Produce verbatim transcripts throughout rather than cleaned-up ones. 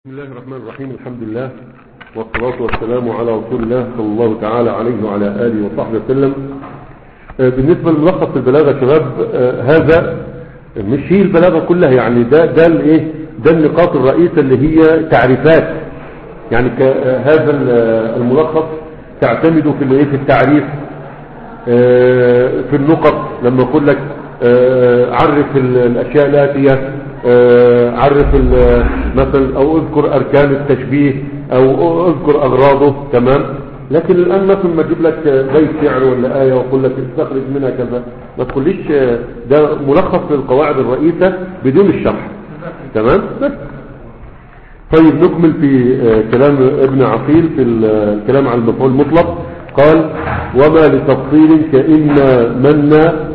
بسم الله الرحمن الرحيم. الحمد لله والصلاة والسلام على رسول الله صلى الله تعالى عليه وعلى آله وصحبه وسلم. بالنسبة لملخص البلاغة يا شباب، هذا مش هي البلاغة كلها، يعني ده ده الايه ده النقاط الرئيسة اللي هي تعريفات. يعني هذا الملخص تعتمد في الايه في التعريف، في النقط لما اقول لك عرف الاشياء الاتيه، عرف مثلا او اذكر اركان التشبيه او اذكر اغراضه، تمام. لكن الان مثلا ما اجيب لك بيت شعر ولا ايه واقول لك استخرج منها كذا، ما تقوليش ده ملخص للقواعد الرئيسه بدون الشرح، تمام. طيب نكمل في كلام ابن عقيل في الكلام عن المفعول المطلق. قال: وما لتفصيل كإن من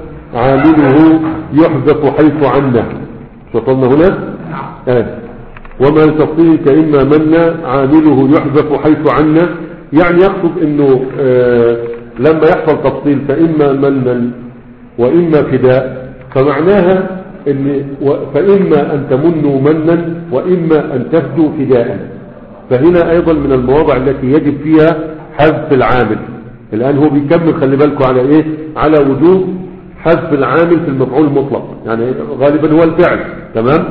عامله يحذف حيث عنه. وصلنا هنا؟ آه. وما لتفصيل كإما من عامله يحذف حيث عنه، يعني يقصد انه آه لما يحصل تفصيل فإما من وإما فداء، فمعناها ان فإما أن تمنوا منا وإما أن تفدوا فداء. فهنا أيضا من المواضع التي يجب فيها حذف العامل. الآن هو بيكمل، خلي بالكم على إيه على وجوب حذف العامل في المفعول المطلق، يعني غالبا هو الفعل، تمام.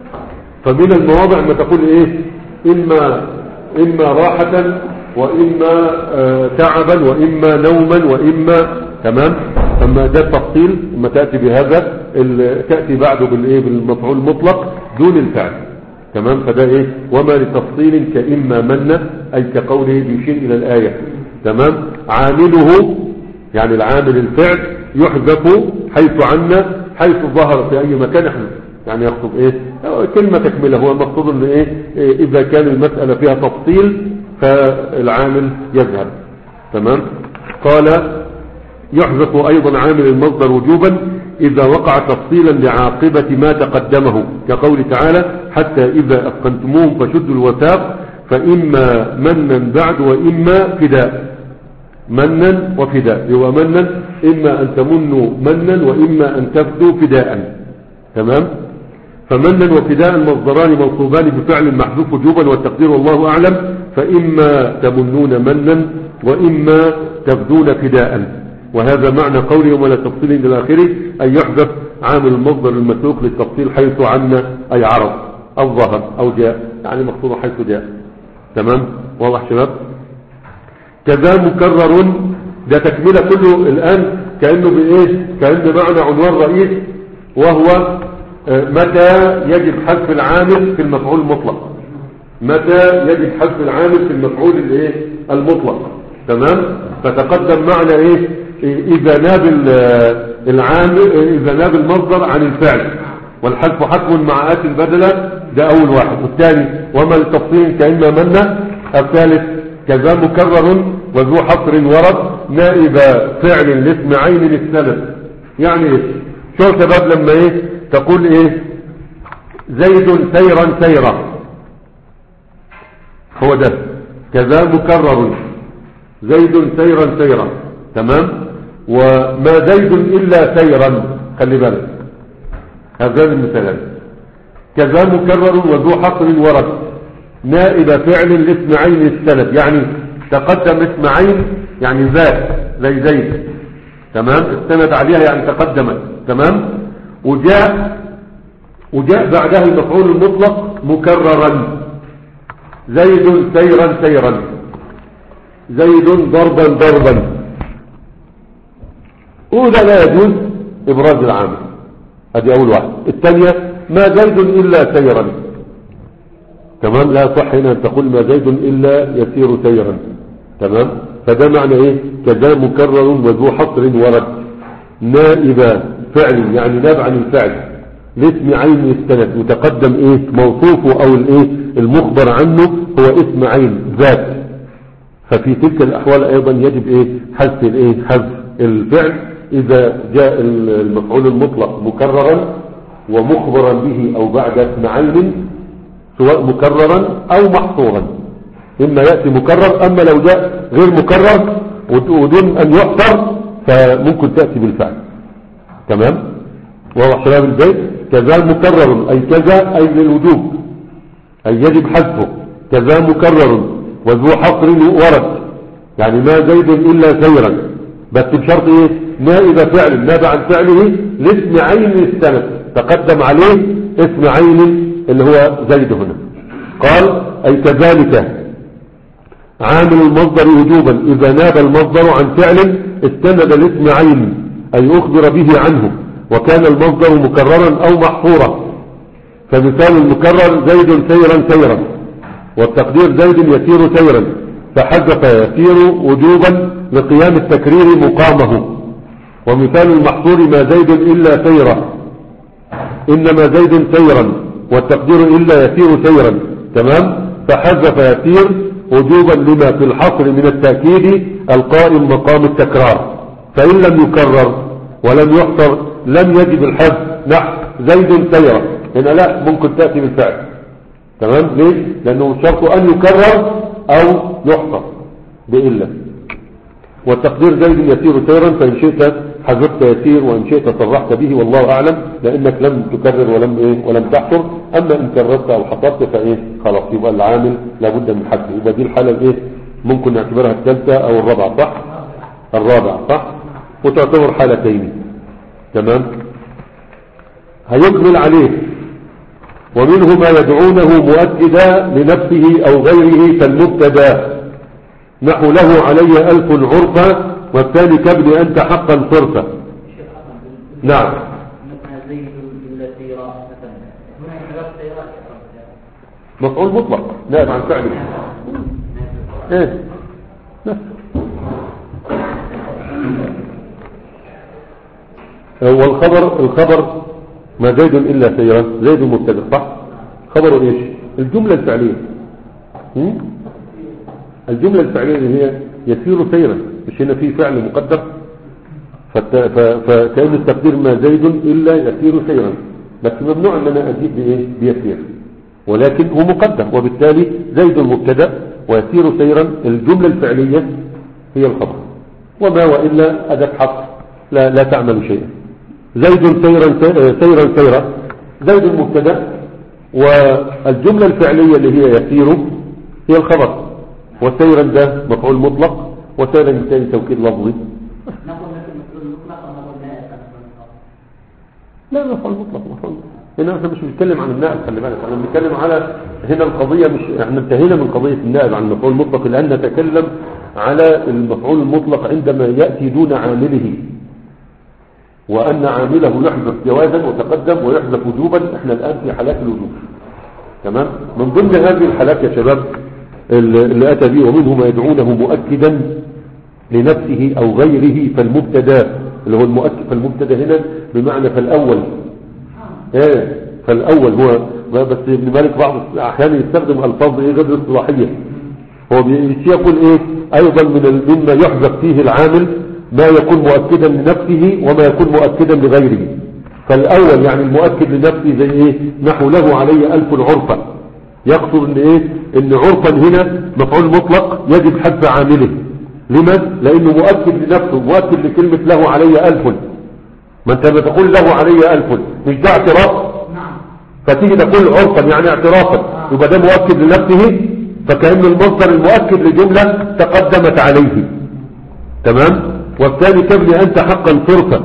فمن المواضع ما تقول إيه إما إما راحة وإما آه تعبا وإما نوما وإما، تمام. أما ده التفصيل لما تأتي بهذا تأتي بعده بالإيه بالمفعول المطلق دون الفعل، تمام. فده إيه وما لتفصيل كإما من، أي كقوله بيشير إلى الآية، تمام. عامله يعني العامل الفعل يحذف حيث عنا، حيث ظهر في أي مكان يحذف، يعني يقصد إيه كلمة تكملة. هو المقصود إن إيه إذا كان المسألة فيها تفصيل فالعامل يذهب، تمام. قال: يحذف أيضا عامل المصدر وجوبا إذا وقع تفصيلا لعاقبة ما تقدمه، كقول تعالى: حتى إذا أثقنتموهم فشدوا الوثاق فإما منا بعد وإما فداء. منا وفداء، هو منا إما أن تمنوا منا وإما أن تفدوا فداء، تمام. فمنا وفداء مصدران منصوبان بفعل محذوف وجوبا، والتقدير والله أعلم فإما تمنون منا وإما تفدون فداء. وهذا معنى قوله ولا تفصيل إلى آخره، أن يحذف عامل المصدر المسوق للتفصيل حيث عنا، أي عرض أو ظهر أو جاء، يعني مقصود حيث جاء، تمام. واضح شباب؟ كذا مكرر، ده تكملة كله الآن كأنه بإيه كأنه معنى عنوان رئيس، وهو متى يجب حذف العامل في المفعول المطلق. متى يجب حذف العامل في المفعول الايه المطلق، تمام. فتقدم معنى ايه اذا ناب العامل اذا ناب المصدر عن الفعل، والحذف حتم مع آتي البدلة، ده اول واحد. والثاني وما التفصيل كإما منا. الثالث كذا مكرر وذو حصر ورد نائب فعل لاسم عين السند. يعني ايه شو سبب لما ايه تقول ايه زيد سيرا سيرا، هو ده كذا مكرر زيد سيرا سيرا، تمام. وما زيد إلا سيرا، خلي بالك هذان المثالان. كذا مكرر وذو حصر ورد نائب فعل لاسم عين السند، يعني تقدم اسم عين يعني ذات زي زيد، تمام. السند عليها يعني تقدمت، تمام. وجاء وجاء بعدها المفعول المطلق مكررا، زيد سيرا سيرا، زيد ضربا ضربا. وده لا يجوز إبراز العامل، هذه أول واحد. الثانية ما زيد إلا سيرا، تمام. لا صح هنا أن تقول ما زيد إلا يسير سيرا، تمام. فده معنى إيه كذا مكرر وذو حصر ورد نائب فعل، يعني ناب عن الفعل لاسم عين السند، وتقدم إيه موصوفه أو الإيه المخبر عنه هو اسم عين ذات. ففي تلك الأحوال أيضا يجب إيه حذف الإيه حذف الفعل إذا جاء المفعول المطلق مكررا ومخبرا به أو بعد اسم عين، سواء مكررا أو محصورا. إما يأتي مكرر، أما لو جاء غير مكرر ودون أن يحصر فممكن تأتي بالفعل، تمام. وهو حلال البيت كذا مكرر أي كذا أي للوجوب، أي يجب حذفه. كذا مكرر وذو حصر ورد، يعني ما زيد إلا سيرا، بس بشرط إيه؟ ما إذا فعل نابع عن فعله لاسم عين السند تقدم عليه اسم عين اللي هو زيد هنا. قال أي كذلك عامل المصدر وجوبا إذا ناب المصدر عن فعل استند لاسم عين أي أخبر به عنه وكان المصدر مكررا أو محفورا. فمثال المكرر زيد سيرا سيرا، والتقدير زيد يسير سيرا، فحذف يسير وجوبا لقيام التكرير مقامه. ومثال المحصور ما زيد إلا سيرا، إنما زيد سيرا، والتقدير إلا يسير سيرا، تمام. فحذف يسير وجوبا لما في الحصر من التأكيد القائم مقام التكرار. فإن لم يكرر ولم يحصر لم يجب الحذف، نحو زيد سيرا، هنا لا ممكن تأتي بالفعل، تمام. ليش؟ لأنه شرط أن يكرر أو يحصر بإلا. والتقدير زيد يسير سيرا، فإن شئت حذفت يسير وإن شئت صرحت به والله أعلم، لأنك لم تكرر ولم إيه ولم تحصر. أما إن كررت أو حصرت فإيه خلاص يبقى العامل لابد من حذفه. يبقى دي الحالة الإيه ممكن نعتبرها الثالثة أو الرابعة، صح؟ الرابعة صح، وتعتبر حالتين، تمام. هيكمل عليه. ومنه ما يدعونه مؤكدا لنفسه أو غيره كالمبتدا، نحو له علي ألف عرفا، والثاني كابن أنت حقا صرفا. نعم. مفعول مطلق نائب عن فعله. ايه والخبر الخبر ما زيد إلا سيرا، زيد مبتدا صح. خبره ايش؟ الجملة الفعلية. هم؟ الجملة الفعلية اللي هي يسير سيرا، مش هنا في فعل مقدر، فكأن التقدير ما زيد إلا يسير سيرا، بس ممنوع ان انا اجيب بايه بيسير، ولكن هو مقدر، وبالتالي زيد مبتدا ويسير سيرا الجملة الفعلية هي الخبر، وما وإلا أداة حق لا, لا تعمل شيئا. زيد سيرا سيرا سيرا، زيد مبتدا والجملة الفعلية اللي هي يسير هي الخبر، وسيرا ده مفعول مطلق، وسيرا بالتالي توكيد لفظي. لا مفعول مطلق مفعول. هنا احنا مش بنتكلم عن النائب، خلي بالك احنا بنتكلم على هنا القضية، مش احنا انتهينا من قضية النائب عن المفعول المطلق، الآن نتكلم على المفعول المطلق عندما يأتي دون عامله، وأن عامله يحذف جوازا وتقدم ويحذف وجوبا. احنا الآن في حالات الوجوب، تمام. من ضمن هذه الحالات يا شباب اللي أتى به ومنه ما يدعونه مؤكدا لنفسه أو غيره، فالمبتدا اللي هو المؤكد، فالمبتدا هنا بمعنى فالأول. ايه فالأول هو بس ابن مالك بعض أحيانا يستخدم ألفاظ ايه غير اصطلاحية، هو يقول ايه أيضا من مما يحذف فيه العامل ما يكون مؤكدا لنفسه وما يكون مؤكدا لغيره. فالأول يعني المؤكد لنفسه زي ايه نحو له علي ألف عرفا، يقصد ان ايه ان عرفا هنا مفعول مطلق يجب حذف عامله. لمن؟ لانه مؤكد لنفسه، مؤكد لكلمة له علي ألف. ما انت بتقول له علي ألف مش ده اعتراف؟ فتيجي تقول عرفا يعني اعترافا، يبقى ده مؤكد لنفسه، فكأن المصدر المؤكد لجملة تقدمت عليه، تمام. والثاني كابني أنت حقا صرفا،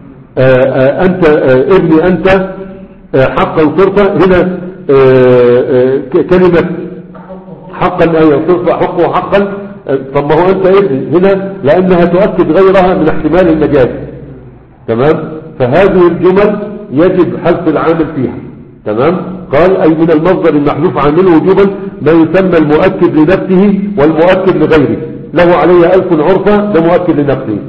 أنت آآ ابني أنت حقا صرفا، هنا آآ كلمة حقا أي صرفا حقه حقا، طب ما هو أنت ابني هنا لأنها تؤكد غيرها من احتمال المجاز، تمام. فهذه الجمل يجب حذف العامل فيها، تمام. قال أي من المصدر المحذوف عامله وجوبا ما يسمى المؤكد لنفسه والمؤكد لغيره. له علي ألف عرفة ده مؤكد لنفسه،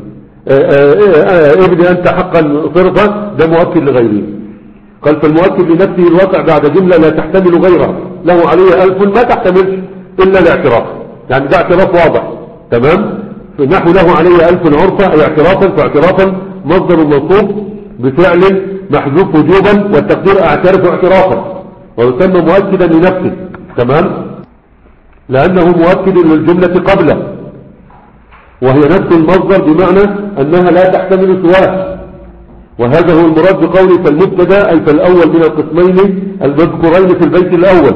ابني أنت حقا صرفا ده مؤكد لغيره. قال فالمؤكد لنفسه الواقع بعد جملة لا تحتمل غيرها، له علي ألف ما تحتملش إلا الاعتراف، يعني ده اعتراف واضح، تمام. نحو له علي ألف عرفة أي اعترافا، فاعترافا مصدر منصوب بفعل محذوف وجوبا، والتقدير اعترف اعترافا، ويسمى مؤكدا لنفسه، تمام، لأنه مؤكد للجملة قبله، وهي نفس المصدر بمعنى أنها لا تحتمل سواه. وهذا هو المراد بقوله فالمبتدا أي فالأول من القسمين المذكورين في البيت الأول،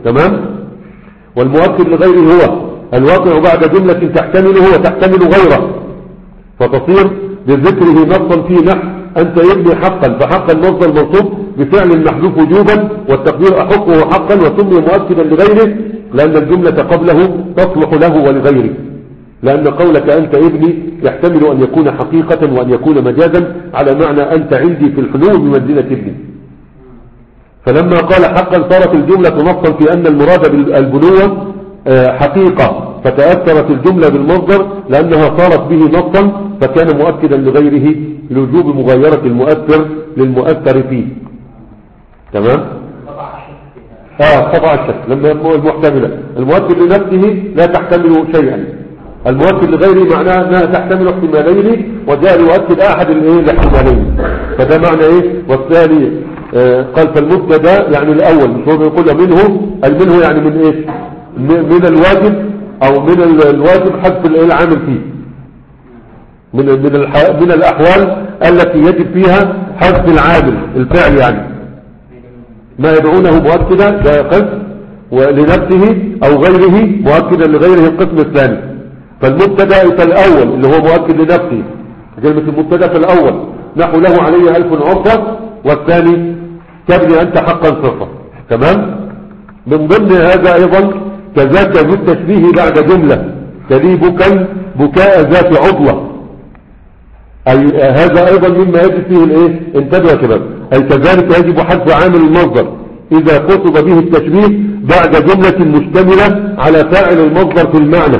تمام. والمؤكد لغيره هو الواقع بعد جملة تحتمله وتحتمل غيره، فتصير بذكره نصا في نحو أنت ابني حقا، فحقا مصدر منصوب بفعل المحذوف وجوبا والتقدير أحقه حقا، وسمي مؤكدا لغيره لأن الجملة قبله تصلح له ولغيره، لأن قولك أنت ابني يحتمل أن يكون حقيقة وأن يكون مجازا على معنى أنت عندي في الحلول بمنزلة ابني. فلما قال حقا صارت الجملة نصا في أن المراد بالبنوة حقيقة، فتأثرت الجملة بالمصدر لأنها صارت به نصا، فكان مؤكدا لغيره لوجوب مغايرة المؤثر للمؤثر فيه. تمام. اه طبعا الشك لما المحتملة المؤكد لنفسه لا تحتمل شيئا، المؤكد لغيره معناه انها تحتمل احتمالين وجاء يؤكد احد الايه الاحتمالين، فده معنى ايه. والثاني آه قال فالمبتدا يعني الاول، مش هو بيقول منه المنه يعني من ايش، من الواجب او من الواجب حذف العامل فيه، من من من الاحوال التي يجب فيها حذف العامل الفعل، يعني ما يدعونه مؤكدا ده قسم، ولنفسه او غيره مؤكدا لغيره القسم الثاني. فالمبتدا الاول اللي هو مؤكد لنفسه، كلمه المبتدا الاول نحو له عليه الف عرضه، والثاني تبني انت حقا صفه. تمام. من ضمن هذا ايضا كذاك ذو التشبيه بعد جمله تلي بكا بكاء ذات عضله، اي هذا ايضا مما يجب فيه الايه، انتبهوا يا شباب، اي كذلك يجب حذف عامل المصدر اذا قصد به التشبيه بعد جمله مشتمله على فاعل المصدر في المعنى،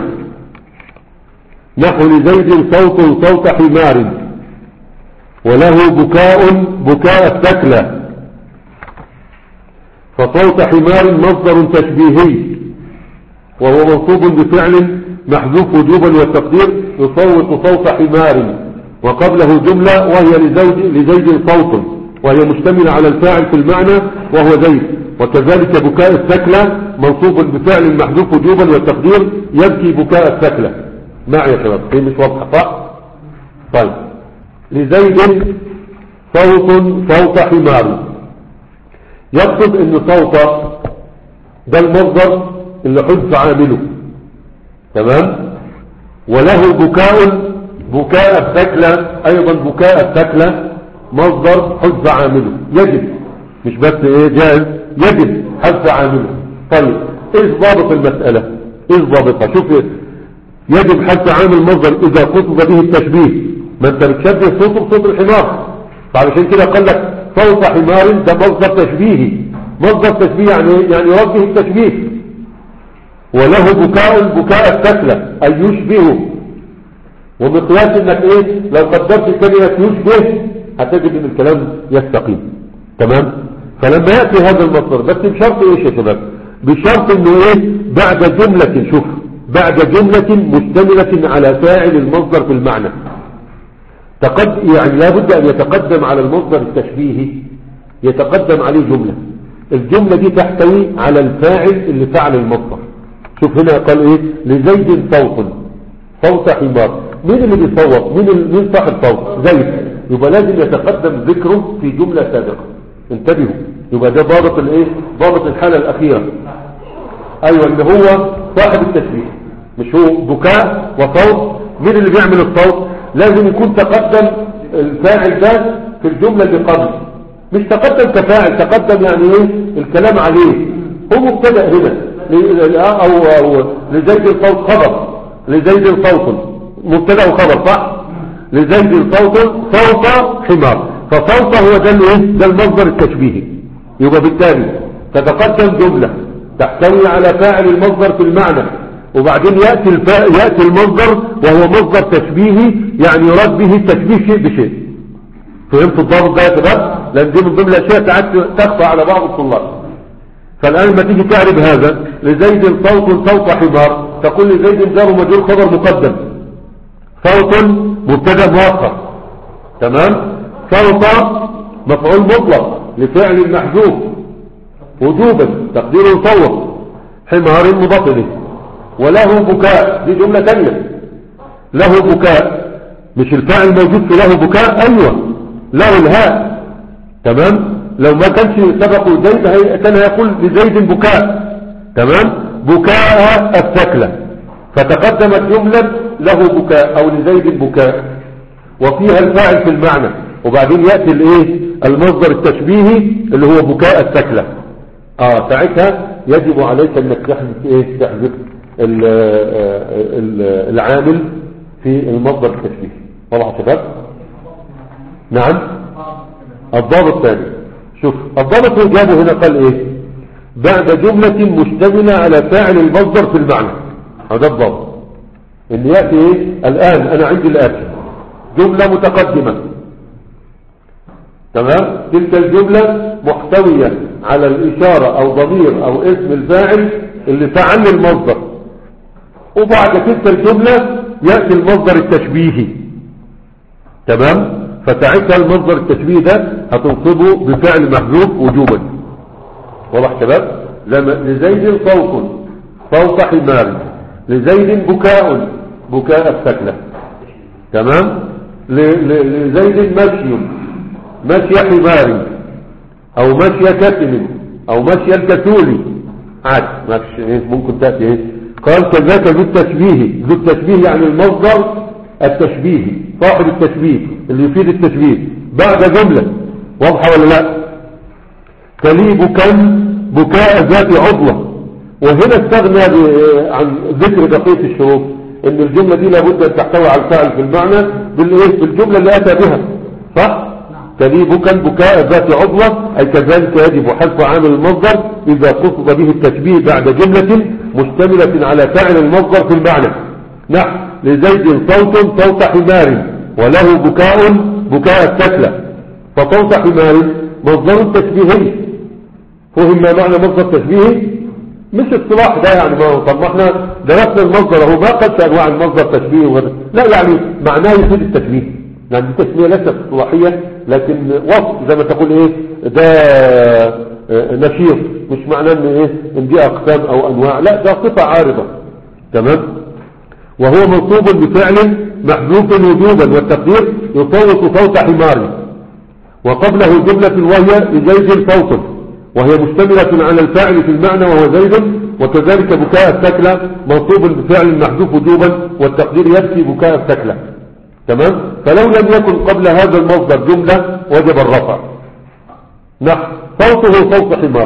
نحو لزيد صوت صوت حمار وله بكاء بكاء الثكلى، فصوت حمار مصدر تشبيهي وهو منصوب بفعل محذوف وجوبا والتقدير يصوت صوت حمار، وقبله جملة وهي لزوج لزيد صوت وهي مشتملة على الفاعل في المعنى وهو زيد، وكذلك بكاء الثكلى منصوب بفعل محذوف وجوبا والتقدير يبكي بكاء الثكلى. معي يا شباب هي مش واضحة صح؟ طيب لزيد صوت صوت حمار، يقصد ان صوت ده المصدر اللي حذف عامله، تمام. وله بكاء بكاء الثكلى ايضا بكاء الثكلى مصدر حذف عامله، يجب مش بس ايه جائز، يجب حذف عامله. طيب ايش ضابط المسألة، ايش ضابطها؟ شوف يجب حذف عامل مصدر اذا قصد به التشبيه، ما انت بتشبه صوته بصوت الحمار، فعلشان كده قال لك صوت حمار ده مصدر تشبيهي، مصدر تشبيه يعني يعني يوجه التشبيه. وله بكاء بكاء الثكلى اي يشبهه، ومقياس انك ايه لو قدرت كلمة يشبه هتجد ان الكلام يستقيم. تمام. فلما يأتي هذا المصدر بس بشرط ايش يا شباب، بشرط انه ايه بعد جملة، شوف بعد جملة مشتملة على فاعل المصدر في المعنى، تقد يعني لابد ان يتقدم على المصدر التشبيهي يتقدم عليه جملة، الجملة دي تحتوي على الفاعل اللي فعل المصدر. شوف هنا قال ايه لزيد صوت صوت حمار، مين اللي بيصوت، مين مين صاحب صوت؟ زيد، يبقى لازم يتقدم ذكره في جملة سابقة. انتبهوا، يبقى ده ضابط الايه، ضابط الحالة الاخيرة. ايوه اللي هو صاحب التشبيه، مش هو بكاء وصوت، مين اللي بيعمل الصوت؟ لازم يكون تقدم الفاعل ده في الجملة اللي قبل، مش تقدم كفاعل، تقدم يعني ايه الكلام عليه، هو مبتدأ هنا او, أو لزيد صوت خبر، لزيد صوت مبتدأ وخبر صح، لزيد صوت صوت حمار، فصوت هو ده الايه، ده المصدر التشبيهي. يبقى بالتالي تتقدم جملة تحتوي على فاعل المصدر في المعنى، وبعدين يأتي الفا... يأتي المصدر وهو مصدر تشبيهي، يعني يراد به التشبيه شيء بشيء. فهمت الضابط ده يا شباب؟ لان دي من ضمن الاشياء ساعات تخفى على بعض الطلاب. فالان لما تيجي تعرف هذا لزيد صوت صوت حمار، تقول لزيد جار ومجرور خبر مقدم، صوت مبتدا مؤخر، تمام. صوت مفعول مطلق لفعل محذوف وجوبا تقديره صوت، حمار مبطل، وله بكاء دي جملة تانية، له بكاء مش الفاعل موجود في له بكاء، ايوه له الهاء، تمام. لو ما كانش سبقه زيد كان هيقول لزيد بكاء، تمام. بكاء الثكلة، فتقدمت جملة له بكاء او لزيد بكاء وفيها الفاعل في المعنى، وبعدين يأتي الايه المصدر التشبيهي اللي هو بكاء الثكلة. اه ساعتها يجب عليك انك تحذف ايه تحذف العامل في المصدر التشبيهي. واضح يا شباب؟ نعم. الضابط الثاني، شوف الضابط اللي جابه هنا قال ايه؟ بعد جملة مشتملة على فاعل المصدر في المعنى. هذا الضابط ان يأتي ايه الان انا عندي الاتي جملة متقدمة، تمام، تلك الجملة محتوية على الاشارة او ضمير او اسم الفاعل اللي فعل المصدر، وبعد تلك الجملة يأتي المصدر التشبيهي، تمام. فساعتها المصدر التشبيهي ده هتنصبه بفعل محذوف وجوبا. واضح شباب؟ لزيد صوت صوت حمار، لزيد بكاء بكاء الثكلة، تمام. لزيد مشي مشي حمار او مشي كتم او مشي الكتول عاد ممكن تأتي ايه. قال كذاك ذو التشبيه، ذو التشبيه يعني المصدر التشبيهي صاحب التشبيه اللي يفيد التشبيه بعد جملة. واضحة ولا لا؟ تلي بكاء بكاء ذات عضلة. وهنا استغنى عن ذكر بقية الشروط ان الجملة دي لابد ان تحتوي على الفاعل في المعنى بالايه بالجملة اللي اتى بها، صح؟ تلي بكاء بكاء ذات عضلة، اي كذلك يجب حذف عامل المصدر اذا قصد به التشبيه بعد جملة مشتملة على فاعل المصدر في المعنى. نحو لزيد صوت صوت حمار وله بكاء بكاء الثكلة. فصوت حمار مصدر تشبيهي، فهم ما معنى مصدر تشبيهي؟ مش اصطلاح ده يعني، ما طب ما احنا درسنا المصدر اهو، ما قلت انواع المصدر تشبيه وغيره، لا يعني معناه يفيد التشبيه، يعني دي تسميه ليست اصطلاحيه لكن وصف زي ما تقول ايه ده نشيط، مش معناه ان ايه ان دي اقسام او انواع، لا ده صفه عارضه، تمام. وهو منصوب بفعل محذوف وجوبا والتقدير يصوت صوت حمار، وقبله جملة وهي لزيد صوت وهي مشتملة على الفاعل في المعنى وهو زيد، وكذلك بكاء الثكلة منصوب بفعل محذوف وجوبا والتقدير يبكي بكاء الثكلة، تمام. فلو لم يكن قبل هذا المصدر جملة وجب الرفع. نحو صوته صوت حمار،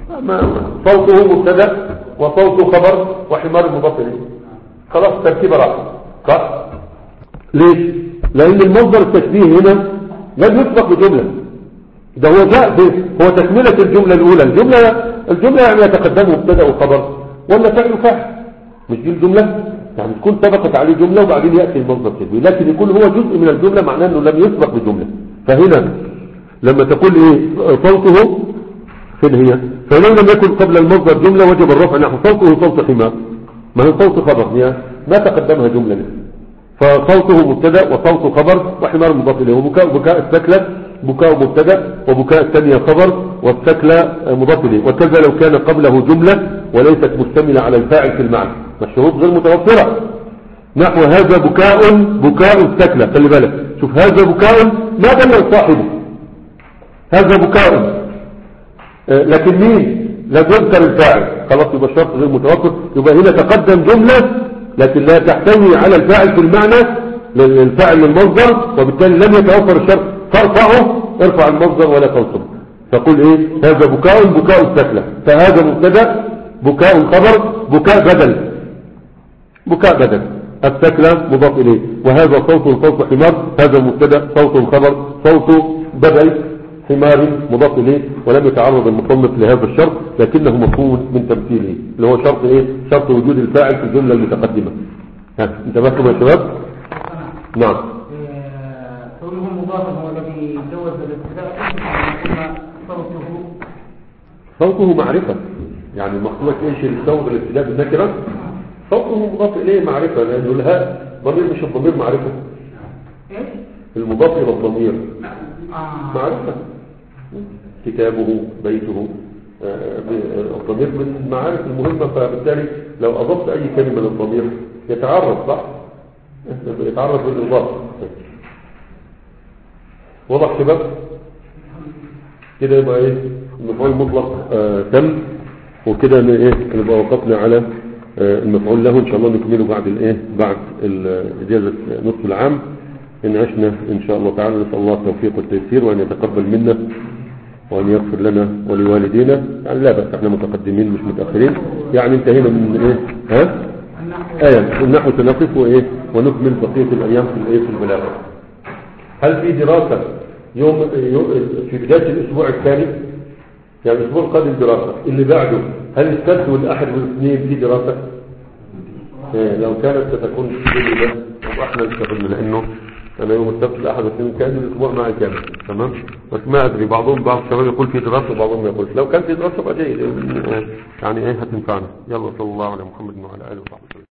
صوته مبتدا وصوته خبر وحمار مضاف اليه، خلاص تركيبه راحت، صح؟ ليش؟ لان المصدر التشبيه هنا لم يسبق بجمله، ده هو جاء هو تكمله الجمله الاولى. الجمله الجمله يعني يتقدم مبتدا وخبر ولا فعل فاعل، مش دي الجمله يعني تكون سبقت عليه جمله وبعدين ياتي المصدر التشبيه، لكن يكون هو جزء من الجمله معناه انه لم يسبق بجمله. فهنا لما تقول ايه صوته فين هي، فلو لم يكن قبل المصدر جمله وجب الرفع. نحو صوته صوت حمار، ما هو صوت خبر هي ما تقدمها جمله لسه، فصوته مبتدا وصوت خبر وحمار مضاف اليه، وبكاء بكاء الثكلة بكاء مبتدا وبكاء الثانية خبر والثكلة مضاف اليه، وكذا لو كان قبله جمله وليست مشتمله على الفاعل في المعنى، الشروط غير متوفره. نحو هذا بكاء بكاء الثكلة، خلي بالك شوف هذا بكاء ما دل صاحبه، هذا بكاء آه لكن مين لا يذكر الفاعل، خلاص يبقى الشرط غير متوفر، يبقى هنا تقدم جملة لكن لا تحتوي على الفاعل في المعنى الفاعل للمصدر، وبالتالي لم يتوفر الشرط، فارفعه ارفع المصدر ولا تنصب، تقول ايه هذا بكاء بكاء الثكلة، فهذا مبتدا بكاء خبر بكاء بدل بكاء بدل الثكلة مضاف اليه، وهذا صوت صوت حمار، هذا مبتدا صوت خبر صوت بدل حمار مضاف اليه، ولم يتعرض المصنف لهذا الشرط لكنه مفهوم من تمثيله اللي هو شرط ايه شرط وجود الفاعل في الجمله المتقدمه. ها انت فاهم يا شباب؟ نعم. قوله مضاف هو الذي جوز الابتداء، صوته صوته معرفه، يعني مقصودك ايش الصوت الابتداء بالنكره؟ صوته مضاف اليه معرفه، لانه الهاء ضمير مش الضمير معرفه، ايش المضاف الى الضمير آه. معرفه، كتابه بيته الضمير من المعارف المهمة، فبالتالي لو أضفت أي كلمة للضمير يتعرض، صح؟ يتعرض بالإضافة. واضح شباب؟ كده يبقى إيه؟ المفعول المطلق آه تم. وكده ن- ايه نبقى وقفنا على آه، المفعول له. ان شاء الله نكمله بعد الايه بعد ال- اجازة نصف العام ان عشنا ان شاء الله تعالى. نسأل الله التوفيق والتيسير وان يتقبل منا وان يغفر لنا ولوالدينا. يعني لا بس احنا متقدمين مش متأخرين، يعني انتهينا من ايه ها النحو ايه النحو سنقف وايه ونكمل بقية الايام في الايه في البلاغة. هل في دراسة يوم يوم- في بداية الاسبوع الثاني، يعني الاسبوع القادم دراسة، اللي بعده هل السبت والاحد والاثنين في دراسة؟ إيه لو كانت ستكون في ده واحنا نستغل، لانه انا يوم السبت الاحد والاثنين كان الاسبوع معي كامل تمام. بس ما ادري بعضهم بعض الشباب يقول في دراسة وبعضهم ما يقول. لو كان في دراسة بقى جيد يعني ايه هتنفعنا. يلا صلى الله على محمد وعلى اله وصحبه وسلم.